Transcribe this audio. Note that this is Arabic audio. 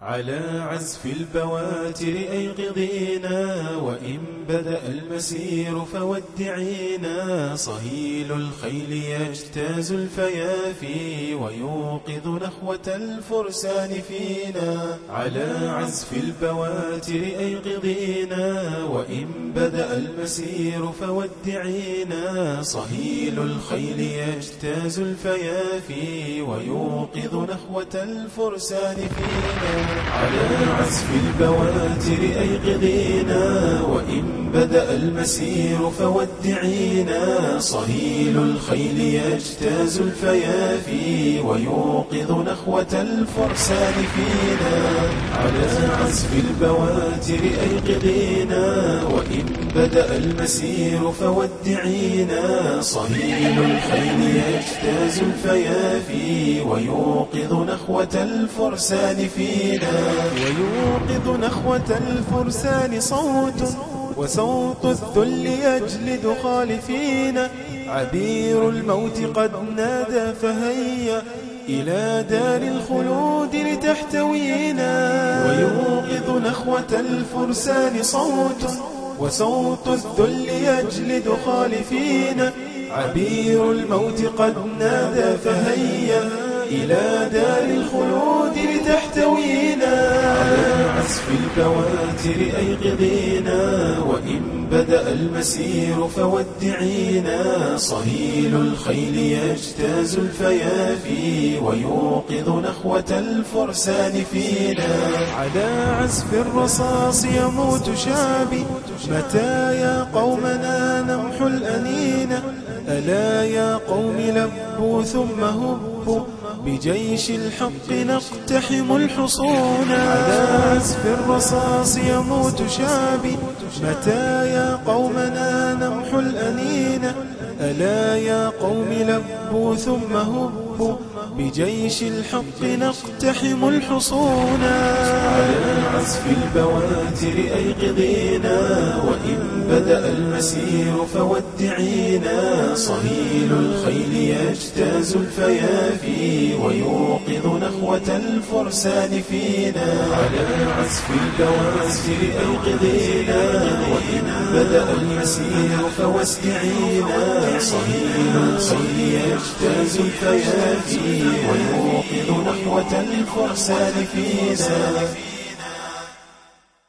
على عزف البواتر أيقظينا، وإن بدأ المسير فودعينا. صهيل الخيل يجتاز الفيافي، ويوقظ نخوة الفرسان فينا. على عزف البواتر أيقظينا، وإن بدأ المسير فودعينا. صهيل الخيل يجتاز الفيافي، ويوقظ نخوة الفرسان فينا. على عزف البواتر أيقظينا، وإن بدأ المسير فودعينا. صهيل الخيل يجتاز الفيافي، ويوقظ نخوة الفرسان فينا. على عزف البواتر أيقظينا، وإن بدأ المسير فودعينا. صهيل الخيل يجتاز الفيافي، ويوقظ نخوة الفرسان فينا. ويوقظ نخوة الفرسان صوت، وصوت الذل يجلد خالفين. عبير الموت قد نادى فهيا، إلى دار الخلود لتحتوينا. ويوقظ نخوة الفرسان صوت، وصوت الذل يجلد خالفين. عبير الموت قد نادى فهيا، إلى دار الخلود لتحتوينا. على عزف البواتر أيقظينا، وإن بدأ المسير فودعينا. صهيل الخيل يجتاز الفيافي، ويوقظ نخوة الفرسان فينا. على عزف الرصاص يموت شابي، متى يا قومنا نمحو الأنين؟ ألا يا قوم لبوا ثم هبوا، بجيش الحق نقتحم الحصون. على عزف الرصاص يموت شابي، متى يا قومنا نمحو الأنين؟ ألا يا قوم لبوا ثم هبوا، بجيش الحق نقتحم الحصون. على عزف البواتر أيقظينا، وإن بدأ المسير فودعينا. صهيل الخيل يجتاز الفيافي، ويوقظ نخوة الفرسان فينا. على عزف البواتر أيقظينا، وإن بدأ المسير فودعينا. صهيل الخيل يجتاز الفيافي، ويوقظ نخوة الفرسان فينا.